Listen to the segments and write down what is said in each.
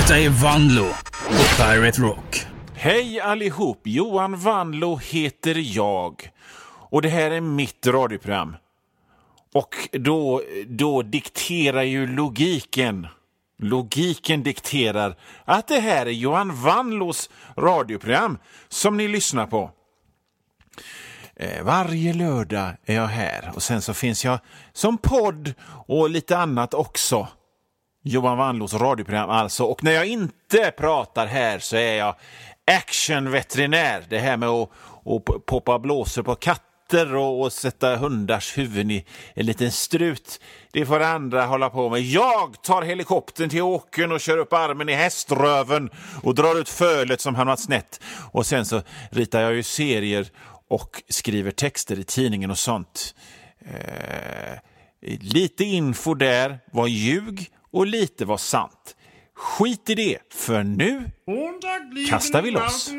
Detta är Vanlo på Pirate Rock. Hej allihop, Johan Vanlo heter jag. Och det här är mitt radioprogram. Och då dikterar ju logiken. Logiken dikterar att det här är Johan Vanlos radioprogram som ni lyssnar på. Varje lördag är jag här och sen så finns jag som podd och lite annat också. Johan Vanlos radioprogram alltså. Och när jag inte pratar här så är jag actionveterinär. Det här med att poppa blåser på katter och sätta hundars huvuden i en liten strut. Det får andra hålla på med. Jag tar helikoptern till åkern och kör upp armen i häströven och drar ut fölet som hamnat snett. Och sen så ritar jag ju serier och skriver texter i tidningen och sånt. Lite info där var ljug och lite var sant. Skit i det, för nu kastar vi loss.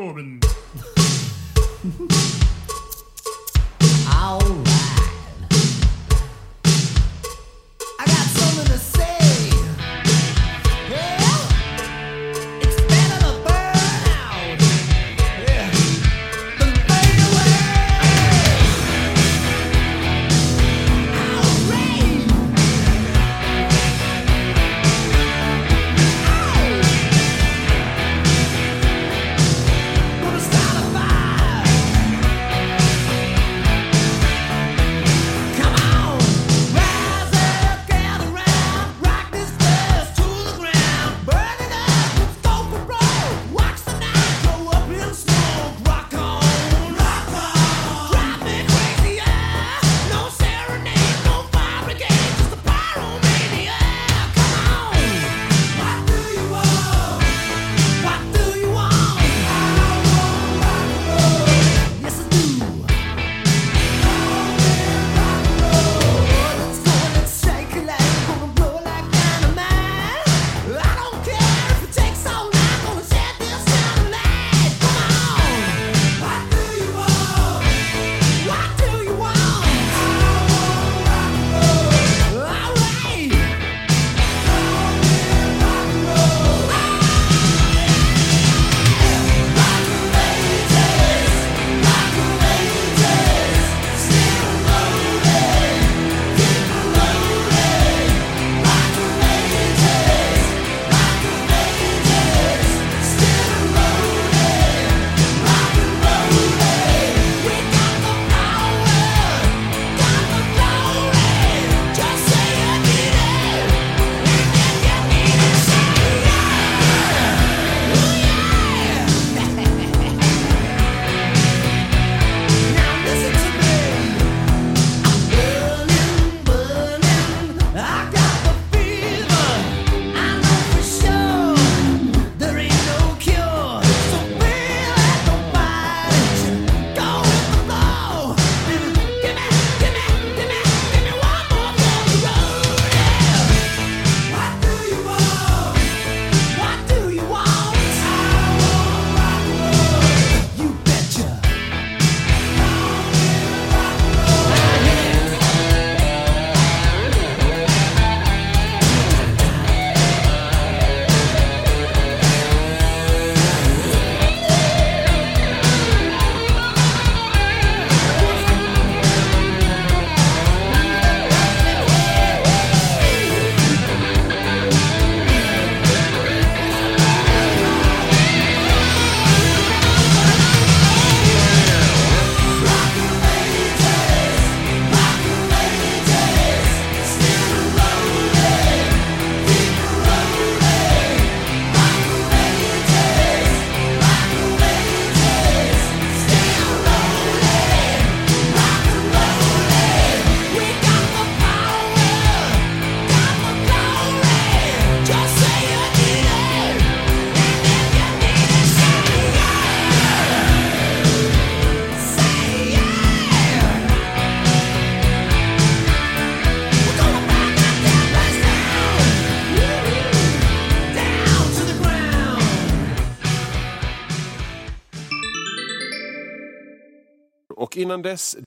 Och innan dess,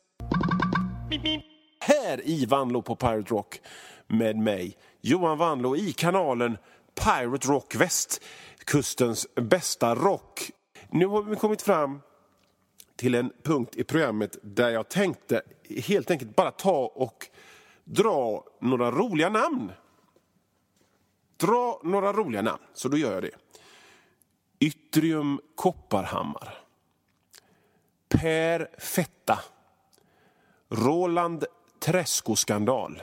här i Vanlo på Pirate Rock med mig, Johan Vanlo, i kanalen Pirate Rock, västkustens bästa rock. Nu har vi kommit fram till en punkt i programmet där jag tänkte helt enkelt bara ta och dra några roliga namn. Så då gör jag det. Yttrium Kopparhammar, Per Fetta, Roland Träskoskandal,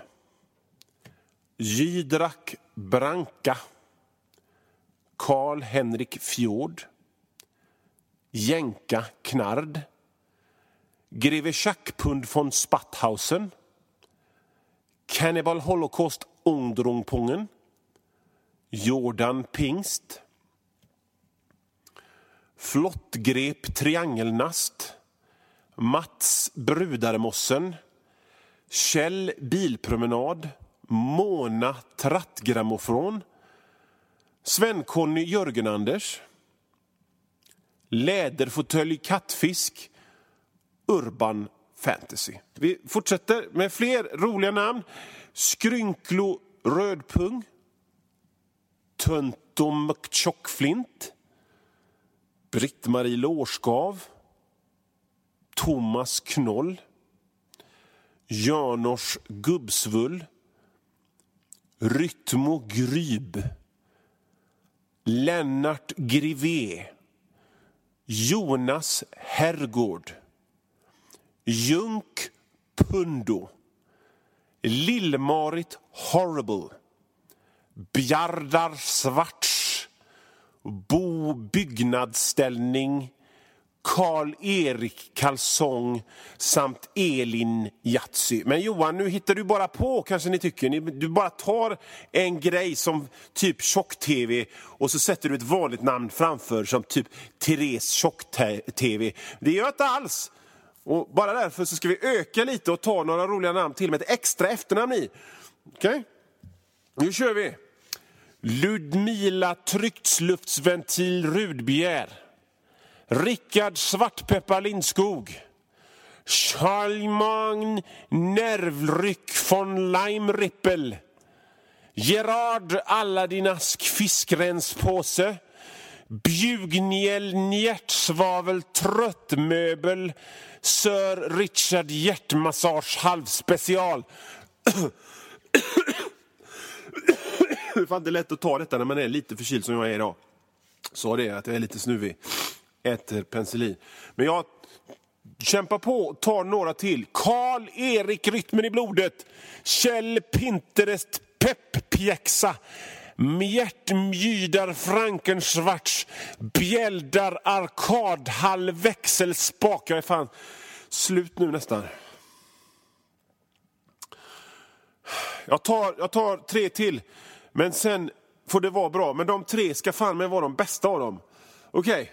Jydrak Branka, Karl Henrik Fjord, Jänka Knard, Greve Schackpund von Spatthausen, Cannibal Holocaust Ungdrungpungen, Jordan Pingst, Flottgrep Triangelnast, Mats Brudarmossen, Kjell Bilpromenad, Mona Trattgrammofon, Sven-Conny Jörgen Anders, Läderfåtölj Kattfisk, Urban Fantasy. Vi fortsätter med fler roliga namn. Skrynklo Rödpung, Töntom Tjockflint, Britt-Marie Lårskav, Thomas Knoll, Janors Gubbsvull, Rytmo Gryb, Lennart Grivé, Jonas Herrgård, Junk Pundo, Lill-Marit Horrible, Bjardar Svarts, Bo Byggnadsställning, Karl-Erik Kalsong samt Elin Jatsy. Men Johan, nu hittar du bara på, kanske ni tycker. Du bara tar en grej som typ tjock-tv och så sätter du ett vanligt namn framför som typ Therese tjock-tv. Det gör inte alls. Och bara därför så ska vi öka lite och ta några roliga namn till med ett extra efternamn i. Okej? Nu kör vi. Ludmila Trycksluftsventil Rudbjer, Rickard Svartpeppar Lindskog, Charlemagne Nervryck von Leimrippel, Gerard Alladinask Fiskrenspåse, Bjugniel Njärtsvavel Tröttmöbel, Sir Richard Hjärtmassage halvspecial. Det är fan inte lätt att ta detta när man är lite förkyld som jag är idag. Så det är att jag är lite snuvig. Äter penicillin. Men jag kämpar på och tar några till. Karl-Erik Rytmen i blodet. Kjell Pinterest Pepppjäxa. Mjärtmjydar Frankensvarts. Bjäldar Arkadhall Växelspak. Jag är fan slut nu nästan. Jag tar 3 till. Men sen får det vara bra. Men de 3 ska fan med vara de bästa av dem. Okej,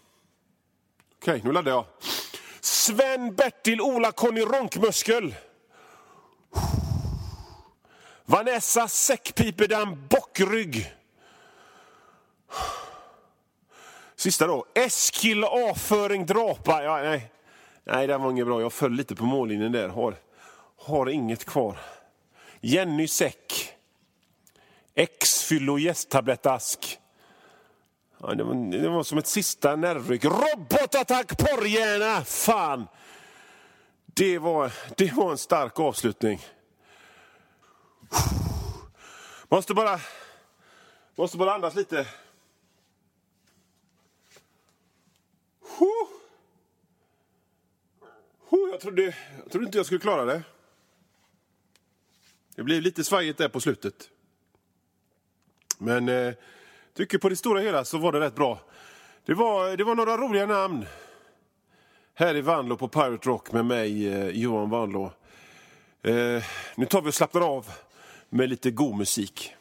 nu laddar jag. Sven Bertil Ola Conny Ronkmuskel. Vanessa Säckpipedam Bockrygg. Sista då. Eskil Aföring Drapa. Ja, nej, det var inget bra. Jag föll lite på mållinjen där. Har inget kvar. Jenny Säck. X-fyllo gästtablettask. Ja, det var som ett sista nervryck. Robotattack porrhjärna. Fan. Det var en stark avslutning. Måste bara andas lite. Jag trodde inte jag skulle klara det. Det blev lite svajigt där på slutet. Men tycker på det stora hela så var det rätt bra. Det var några roliga namn. Här i Vanlo på Pirate Rock med mig, Johan Vanlo. Nu tar vi och slappnar av med lite god musik.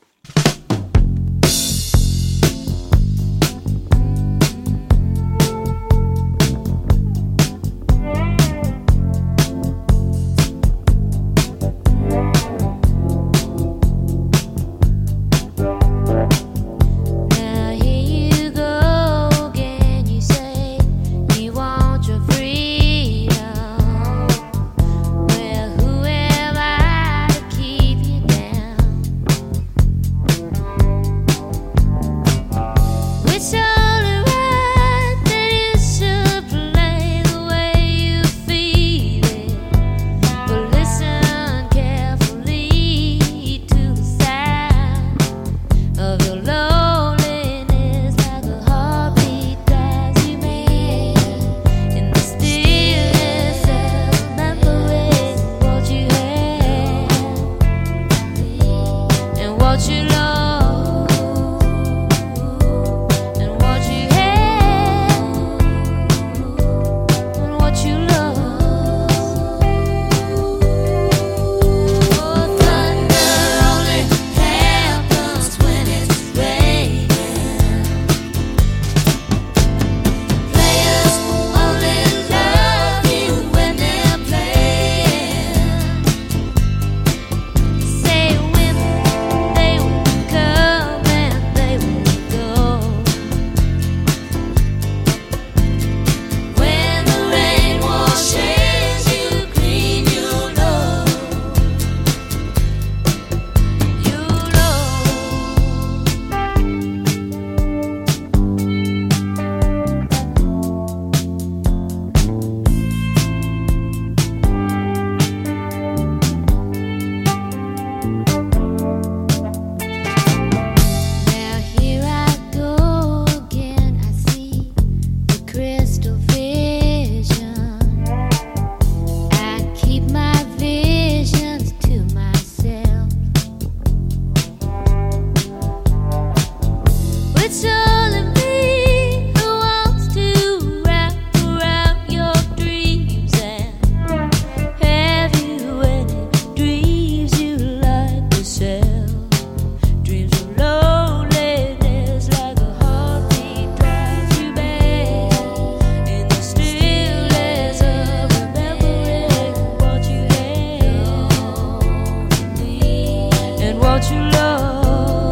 what you love,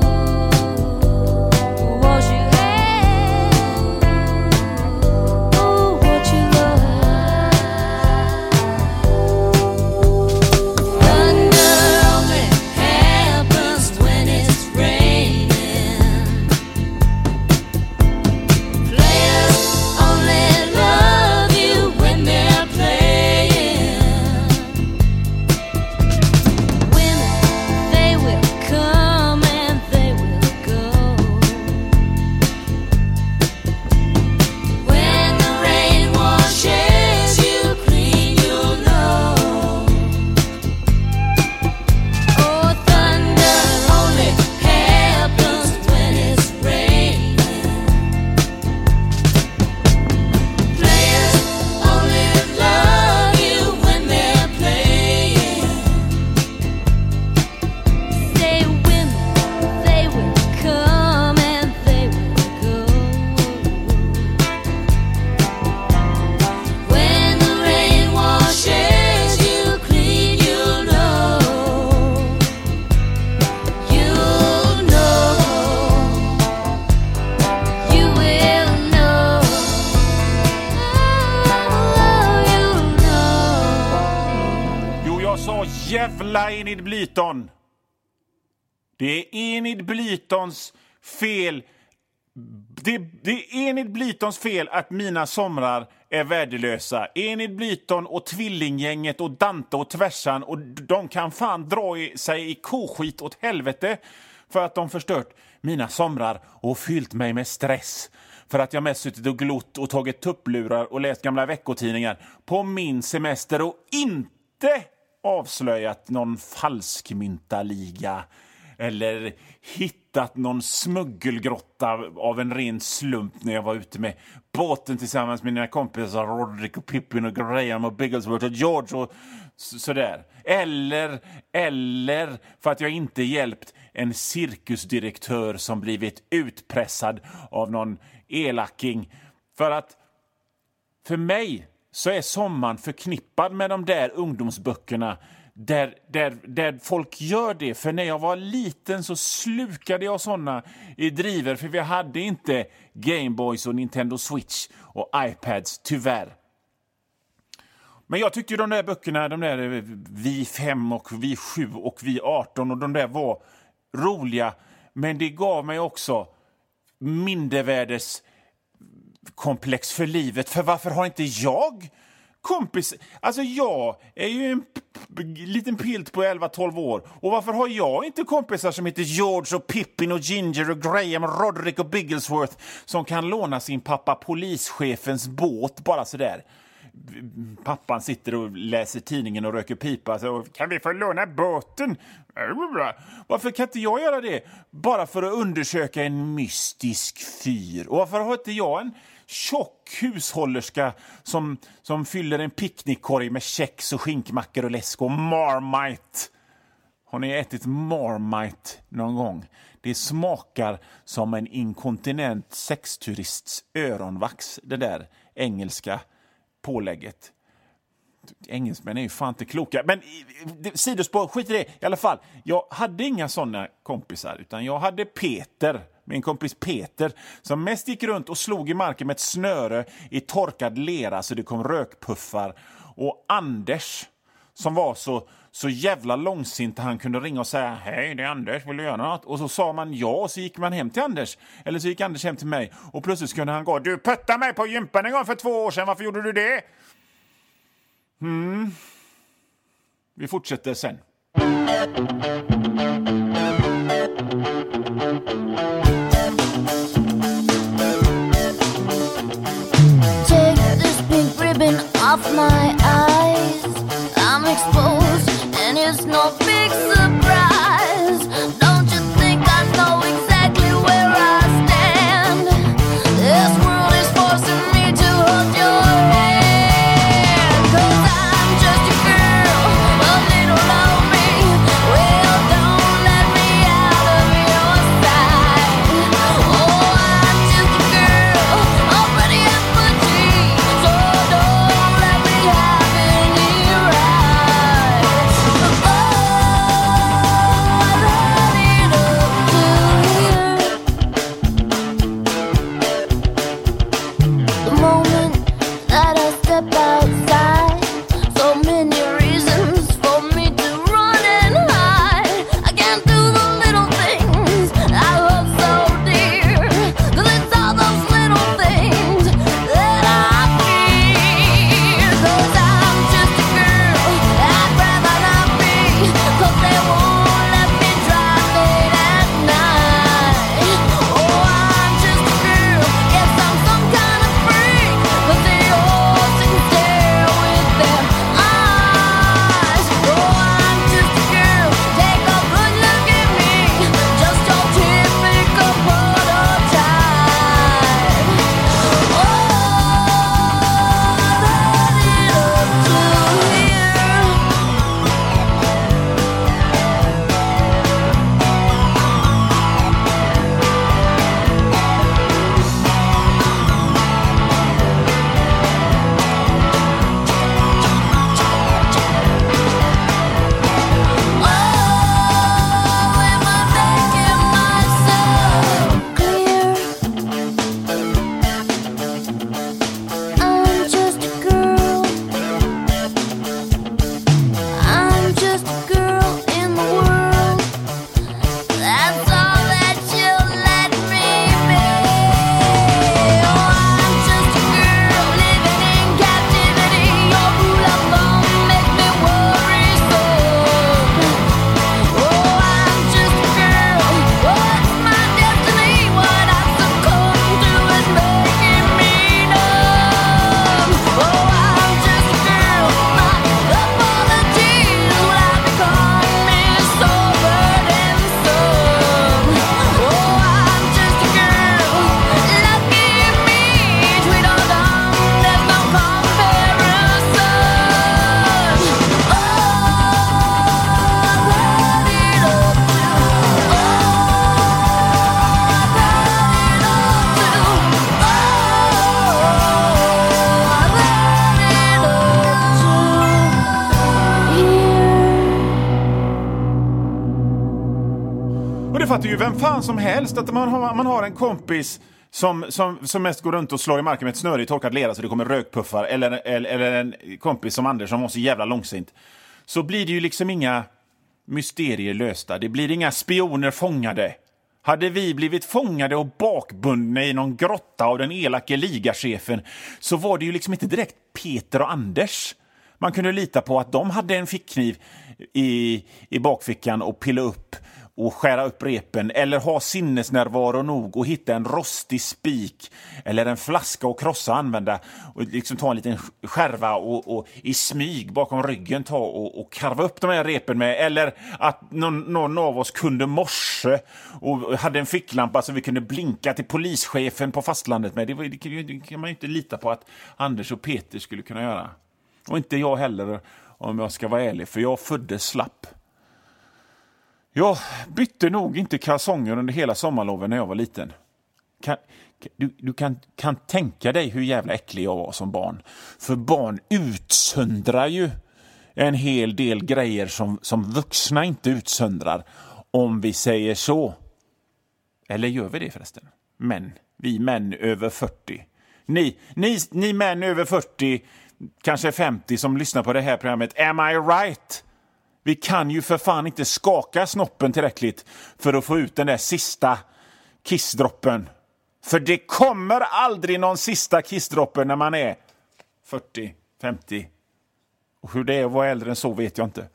what you have, what you love. Thunder only happens when it's raining. Players only love you when they're playing. Women, they will come and they will go. When the rain washes you clean, you'll know. Oh, thunder only happens when it's raining. Players only love you when they're playing. Say women, they will come and they will go. When the rain washes you clean, you'll know. You'll know. You will know. Oh, you'll know. Jo, jag sa jävla Enid Blyton. Det är Enid Blytons fel. Det är Enid Blytons fel att mina somrar är värdelösa. Enid Blyton och Tvillinggänget och Dante och Tvärsan, och de kan fan dra sig i koskit åt helvete för att de förstört mina somrar och fyllt mig med stress. För att jag mest suttit och glott och tagit tupplurar och läst gamla veckotidningar på min semester och inte avslöjat någon falskmyntaliga eller hittat någon smuggelgrotta av en ren slump när jag var ute med båten tillsammans med mina kompisar Roderick och Pippin och Graham och Bigglesworth och George och sådär. Eller för att jag inte hjälpt en cirkusdirektör som blivit utpressad av någon elaking. För mig så är sommaren förknippad med de där ungdomsböckerna där folk gör det. För när jag var liten så slukade jag såna i driver, för vi hade inte Gameboys och Nintendo Switch och iPads, tyvärr. Men jag tyckte ju de där böckerna, de där Vi 5 och Vi 7 och Vi 18 och de där var roliga, men det gav mig också mindervärdeskomplex för livet. För varför har inte jag kompis? Alltså jag är ju en liten pilt på 11-12 år. Och varför har jag inte kompisar som heter George och Pippin och Ginger och Graham och Roderick och Bigglesworth som kan låna sin pappa polischefens båt bara sådär? Pappan sitter och läser tidningen och röker pipa. Så, kan vi få låna båten? Varför kan inte jag göra det? Bara för att undersöka en mystisk fyr. Och varför har inte jag en tjock hushållerska som fyller en picknickkorg med kex och skinkmackor och läsk och Marmite? Har ni ätit Marmite någon gång? Det smakar som en inkontinent sexturists öronvax, det där engelska pålägget. Engelsmän är ju fan inte kloka. Men sidospår, skit i det. I alla fall, jag hade inga såna kompisar, utan jag hade Peter, min kompis Peter, som mest gick runt och slog i marken med ett snöre i torkad lera så det kom rökpuffar. Och Anders, som var så jävla långsint, han kunde ringa och säga: hej, det är Anders, vill du göra något? Och så sa man ja, och så gick man hem till Anders. Eller så gick Anders hem till mig. Och plötsligt kunde han gå: du pöttade mig på gympan en gång för 2 år sedan, varför gjorde du det? Vi fortsätter sen. Take this pink ribbon off my eyes. I'm exposed and it's no big surprise. Don't you think I know exactly where I stand? This world is forcing me to hold your hand. 'Cause I'm just a girl, a little lonely. Well, don't let me out of your sight. Oh, I'm just a girl, already at my dreams. So don't let me have any rights. Oh, det fattar ju vem fan som helst att man har en kompis som mest går runt och slår i marken med ett snöre i torkad lera så det kommer rökpuffar, eller en kompis som Anders som var så jävla långsint, så blir det ju liksom inga mysterier lösta. Det blir inga spioner fångade. Hade vi blivit fångade och bakbundna i någon grotta av den elake ligachefen, så var det ju liksom inte direkt Peter och Anders. Man kunde lita på att de hade en fickkniv i bakfickan och pilla upp och skära upp repen, eller ha sinnesnärvaro nog och hitta en rostig spik eller en flaska och krossa och använda och liksom ta en liten skärva och i smyg bakom ryggen ta och karva upp de här repen med, eller att någon av oss kunde morse och hade en ficklampa så vi kunde blinka till polischefen på fastlandet med. Det kan man ju inte lita på att Anders och Peter skulle kunna göra. Och inte jag heller, om jag ska vara ärlig, för jag föddes slapp. Jag bytte nog inte kalsonger under hela sommarloven när jag var liten. Du kan tänka dig hur jävla äcklig jag var som barn. För barn utsöndrar ju en hel del grejer som vuxna inte utsöndrar, om vi säger så. Eller gör vi det förresten? Men vi män över 40. Ni män över 40, kanske 50 som lyssnar på det här programmet. Am I right? Vi kan ju för fan inte skaka snoppen tillräckligt för att få ut den där sista kissdroppen. För det kommer aldrig någon sista kissdroppen när man är 40, 50. Och hur det är att vara äldre än så vet jag inte.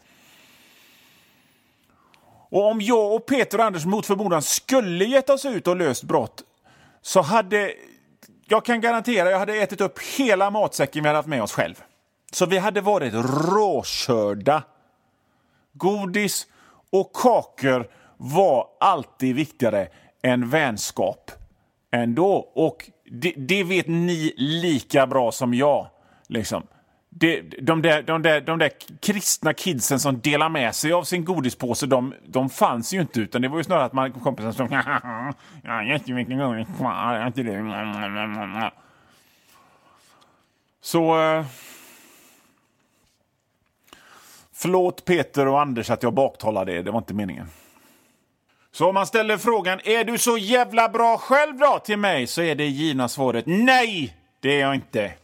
Och om jag och Peter och Anders mot förmodan skulle gett oss ut och löst brott, så hade... Jag kan garantera, jag hade ätit upp hela matsäcken vi hade haft med oss själv. Så vi hade varit råkörda. Godis och kakor var alltid viktigare än vänskap ändå. Och det vet ni lika bra som jag. Liksom. De där kristna kidsen som delar med sig av sin godispåse, de fanns ju inte, utan det var ju snarare att man kompisen som ja, jättemycket godis kvar, inte det. Så förlåt Peter och Anders att jag baktalar det var inte meningen. Så om man ställer frågan, är du så jävla bra själv då till mig, så är det givna svaret, nej, det är jag inte.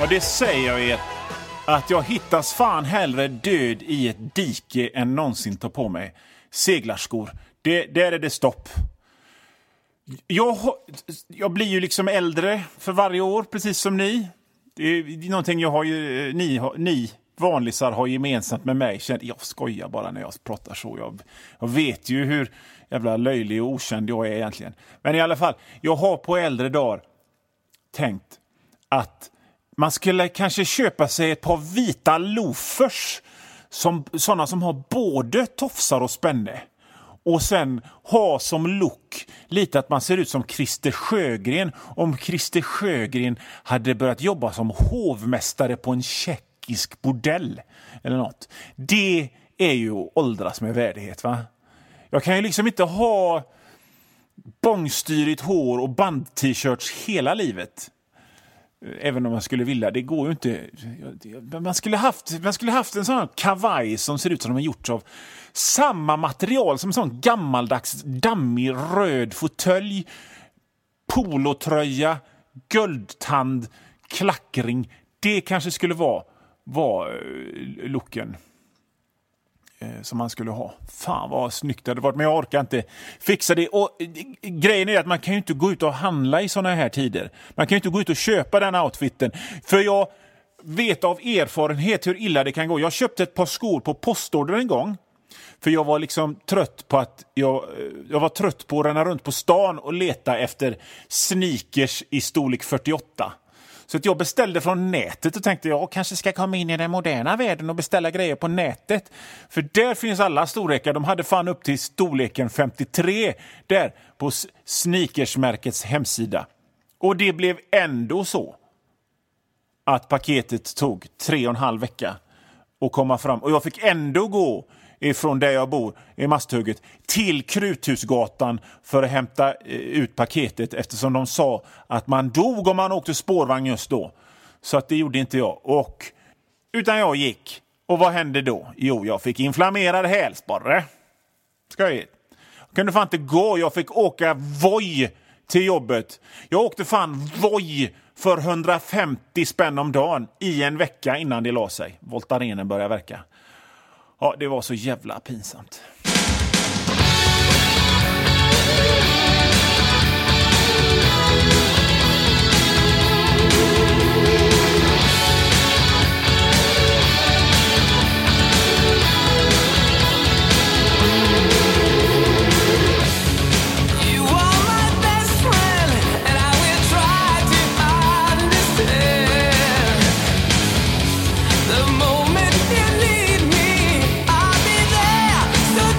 Ja, det säger jag er. Att jag hittas fan hellre död i ett dike än någonsin ta på mig seglarskor. Där är det stopp. Jag blir ju liksom äldre för varje år, precis som ni. Det är någonting jag har ju, ni vanlisar har gemensamt med mig. Jag skojar bara när jag pratar så. Jag vet ju hur jävla löjlig och okänd jag är egentligen. Men i alla fall, jag har på äldre dagar tänkt att man skulle kanske köpa sig ett par vita loafers, sådana som har både tofsar och spänne. Och sen ha som look lite att man ser ut som Christer Sjögren, om Christer Sjögren hade börjat jobba som hovmästare på en tjeckisk bordell eller något. Det är ju åldras med värdighet, va? Jag kan ju liksom inte ha bångstyrigt hår och band-t-shirts hela livet. Även om man skulle vilja, det går ju inte. Man skulle haft en sån kavaj som ser ut som de har gjort av samma material som en sån gammaldags dammig röd fåtölj, polotröja, guldtand, klackring. Det kanske skulle vara looken som man skulle ha. Fan vad snyggt det hade varit, men jag orkar inte fixa det. Och grejen är att man kan ju inte gå ut och handla i såna här tider. Man kan ju inte gå ut och köpa den outfiten. För jag vet av erfarenhet hur illa det kan gå. Jag köpte ett par skor på postorder en gång. För jag var liksom trött på att jag var trött på att ränna runt på stan och leta efter sneakers i storlek 48. Så att jag beställde från nätet och tänkte jag kanske ska komma in i den moderna världen och beställa grejer på nätet. För där finns alla storlekar. De hade fan upp till storleken 53 där på sneakersmärkets hemsida. Och det blev ändå så att paketet tog 3,5 veckor att komma fram. Och jag fick ändå gå ifrån där jag bor i Masthugget till Kruthusgatan för att hämta ut paketet, eftersom de sa att man dog om man åkte spårvagn just då. Så att det gjorde inte jag. Utan jag gick. Och vad hände då? Jo, jag fick inflammerad hälsporre. Ska jag kunde fan inte gå. Jag fick åka Voi till jobbet. Jag åkte fan Voi för 150 spänn om dagen i en vecka innan det la sig. Voltarenen började verka. Ja, det var så jävla pinsamt. The moment you need me, I'll be there. So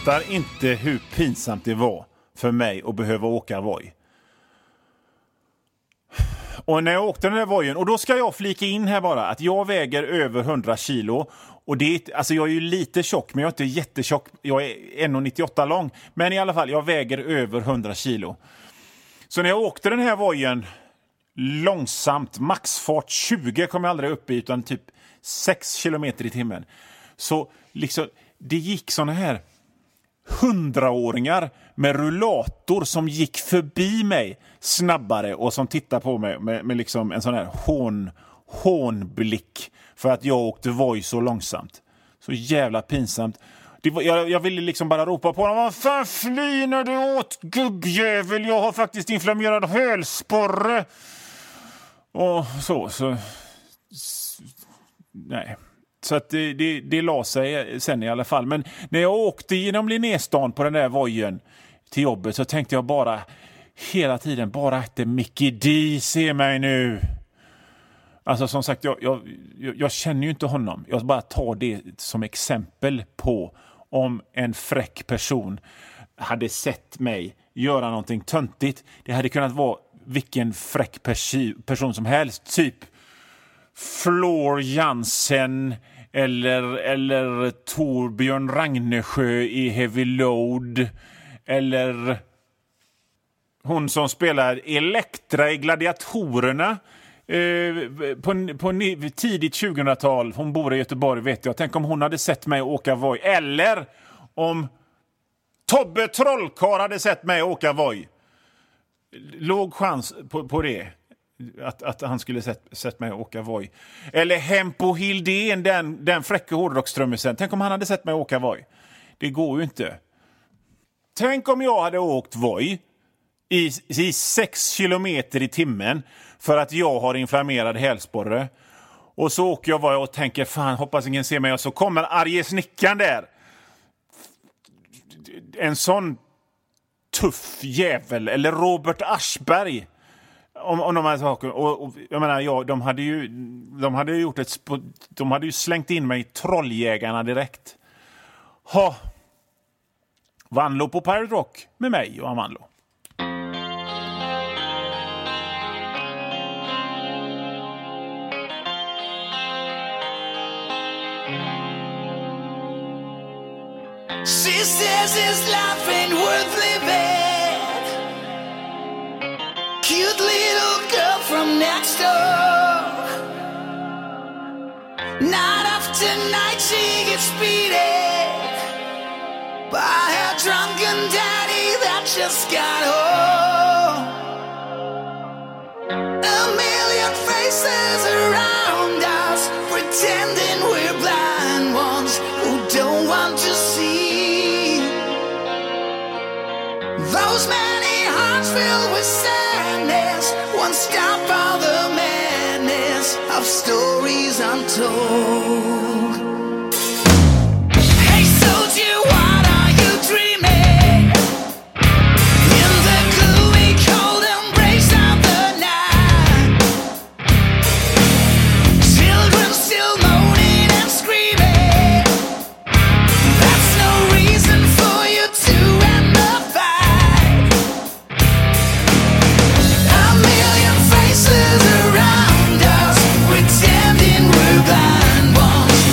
fattar inte hur pinsamt det var för mig att behöva åka Voi. Och när jag åkte den där Voien, och då ska jag flika in här bara att jag väger över 100 kilo. Och det är, alltså jag är ju lite tjock, men jag är inte jättetjock. Jag är 1,98 lång, men i alla fall, jag väger över 100 kilo. Så när jag åkte den här Voien långsamt, maxfart 20 kom jag aldrig upp i, utan typ 6 kilometer i timmen. Så liksom, det gick såna här 100-åringar med rullator som gick förbi mig snabbare och som tittade på mig med liksom en sån här hånblick för att jag åkte Voi så långsamt. Så jävla pinsamt. Jag ville liksom bara ropa på dem. Vad fan fly när du åt, gubbjävel. Jag har faktiskt inflammerad hölsporre. Och så nej. Så att det la sig sen i alla fall. Men när jag åkte genom Linnéstan på den där Voien till jobbet så tänkte jag bara hela tiden bara att Mickey D ser mig nu. Alltså som sagt, jag känner ju inte honom. Jag bara tar det som exempel på om en fräck person hade sett mig göra någonting töntigt. Det hade kunnat vara vilken fräck person som helst. Typ Flor Jansen eller Torbjörn Ragnesjö i Heavy Load, eller hon som spelar Elektra i Gladiatorerna på tidigt 2000-tal. Hon bor i Göteborg, vet jag. Tänk om hon hade sett mig åka Voi, eller om Tobbe Trollkarl hade sett mig åka Voi. Låg chans på det. Att han skulle sett mig åka Voi. Eller Hempo Hildén, den fräcka hårdrockströmmisen. Tänk om han hade sett mig åka Voi. Det går ju inte. Tänk om jag hade åkt Voi i 6 kilometer i timmen för att jag har inflammerad hälsporre. Och så åker jag Voi och tänker, fan, hoppas ingen ser mig. Och så kommer Arje Snickaren där. En sån tuff jävel. Eller Robert Aschberg. Om de här sakerna. Och jag menar, ja, de hade ju slängt in mig i Trolljägarna direkt. Vanlo på Pirate Rock med mig, Johan Vanlo. She says his life ain't worth living. Cute little girl from next door. Night after night she gets beaten by her drunken daddy that just got home. A million faces around us, pretending we're blind ones who don't want to see. Those many hearts filled with sadness won't stop all the madness of stories untold. Hey soldier, what are you dreaming? In the gloomy cold embrace of the night, children still moaning and screaming. That's no reason for you to end the fight. A million faces around us, pretending we're blind ones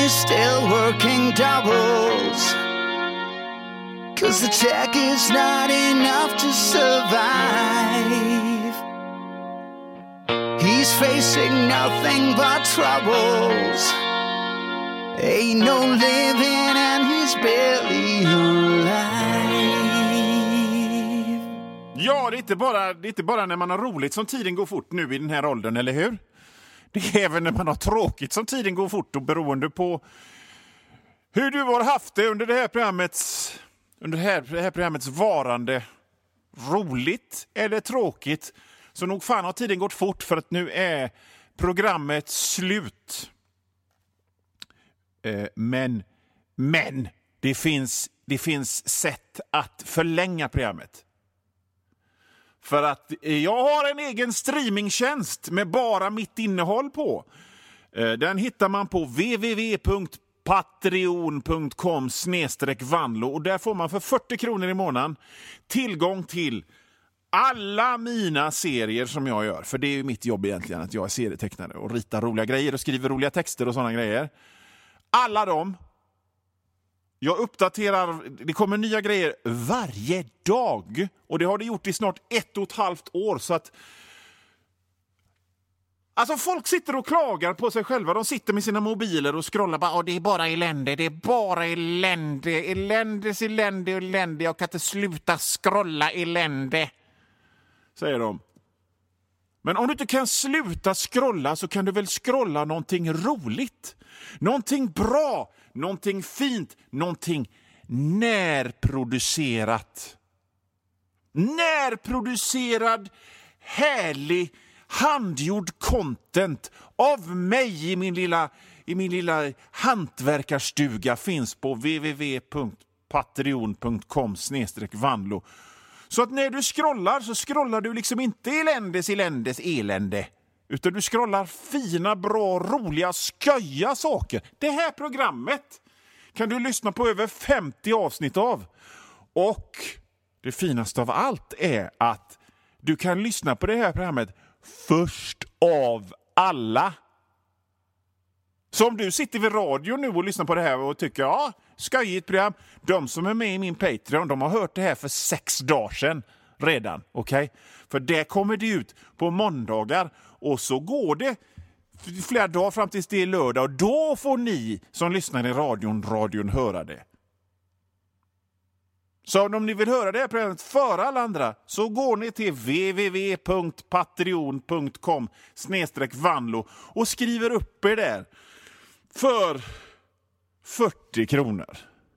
he's still working doubles. 'Cause the check is not enough to survive. He's facing nothing but troubles. Ain't no living and he's barely alive. Ja, det är inte bara när man har roligt som tiden går fort nu i den här åldern, eller hur? Det är även när man har tråkigt som tiden går fort, och beroende på hur du har haft det under det här programmets varande, roligt eller tråkigt, så nog fan har tiden gått fort, för att nu är programmet slut. Men det finns sätt att förlänga programmet. För att jag har en egen streamingtjänst med bara mitt innehåll på. Den hittar man på www.patreon.com/vanlo, och där får man för 40 kronor i månaden tillgång till alla mina serier som jag gör. För det är ju mitt jobb egentligen, att jag är serietecknare och ritar roliga grejer och skriver roliga texter och sådana grejer. Alla dem. Jag uppdaterar, det kommer nya grejer varje dag. Och det har det gjort i snart 1,5 år. Så att, alltså folk sitter och klagar på sig själva. De sitter med sina mobiler och scrollar. Bara, det är bara elände, det är bara elände. Elände. Jag kan inte sluta scrolla elände, säger de. Men om du inte kan sluta scrolla, så kan du väl scrolla någonting roligt. Någonting bra, någonting fint, någonting närproducerat. Närproducerad, härlig, handgjord content av mig i min lilla hantverkarstuga finns på www.patreon.com/vanlo. Så att när du scrollar, så scrollar du liksom inte eländes elände. Utan du scrollar fina, bra, roliga, sköja saker. Det här programmet kan du lyssna på över 50 avsnitt av. Och det finaste av allt är att du kan lyssna på det här programmet först av alla. Så om du sitter vid radio nu och lyssnar på det här och tycker, ja, skojigt program. De som är med i min Patreon, de har hört det här för 6 dagar sedan redan. Okej? För det kommer det ut på måndagar. Och så går det flera dagar fram tills det är lördag. Och då får ni som lyssnar i radion höra det. Så om ni vill höra det här programmet före alla andra, så går ni till www.patreon.com/vanlo och skriver upp er där för 40 kronor.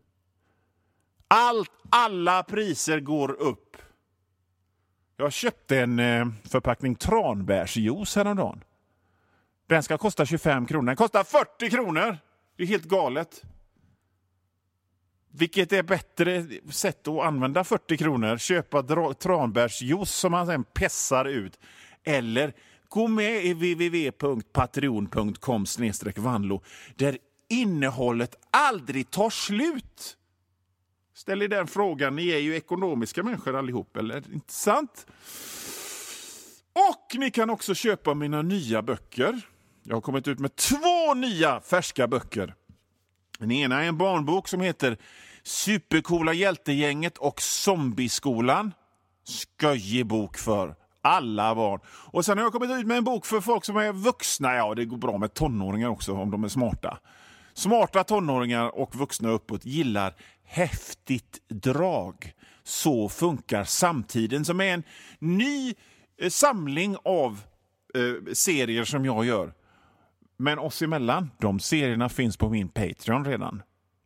Alla priser går upp. Jag köpte en förpackning tranbärsjuice häromdagen. Den ska kosta 25 kronor. Den kostar 40 kronor. Det är helt galet. Vilket är bättre sätt att använda 40 kronor? Köpa tranbärsjuice som man sen pessar ut. Eller gå med i www.patreon.com/vanlo där innehållet aldrig tar slut. Ställ er den frågan. Ni är ju ekonomiska människor allihop, eller inte sant? Och ni kan också köpa mina nya böcker. Jag har kommit ut med 2 nya färska böcker. Den ena är en barnbok som heter Supercoola hjältegänget och zombieskolan. Skojig bok för alla barn. Och sen har jag kommit ut med en bok för folk som är vuxna. Ja, det går bra med tonåringar också om de är smarta. Smarta tonåringar och vuxna uppåt gillar häftigt drag. Så funkar samtiden, som är en ny samling av serier som jag gör. Men oss emellan, de serierna finns på min Patreon redan.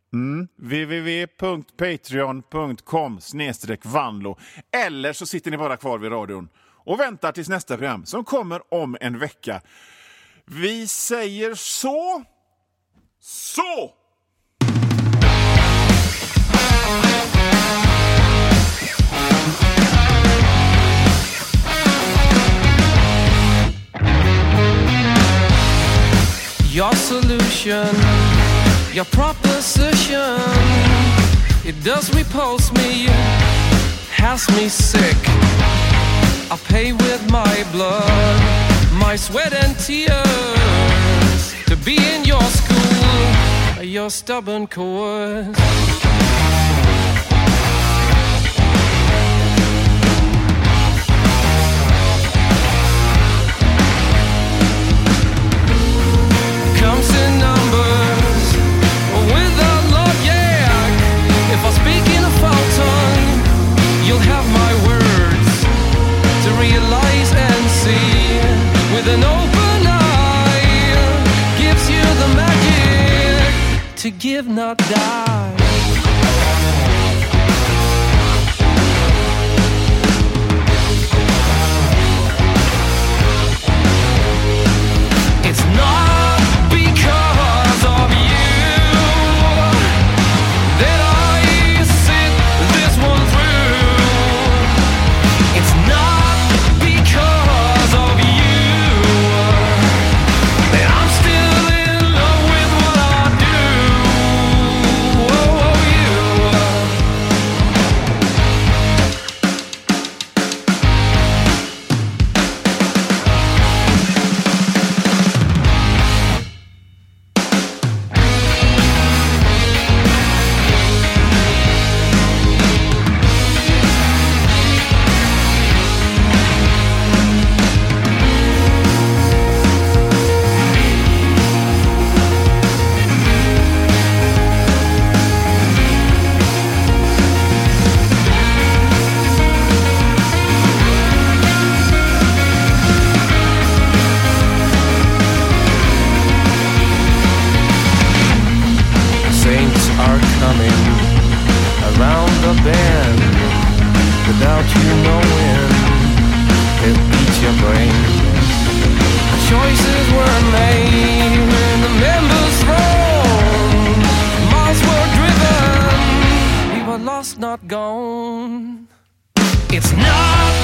www.patreon.com/vanlo. Eller så sitter ni bara kvar vid radion och väntar tills nästa program som kommer om en vecka. Vi säger så. Your solution, your proposition, it does repulse me, has me sick. I pay with my blood, my sweat and tears to be in your school. your stubborn course. Comes in numbers without love, yeah. If I speak in a foul tongue, you'll have my words to realize and see. With an open eye, gives you the magic to give, not die. It's not because of you that I sit this one through. It's not because of you that I'm still in love with what I do. Oh, you. Saints are coming around the bend without you knowing. They'll eat your brain. Choices were made when the members thrown. Miles were driven. We were lost, not gone. It's not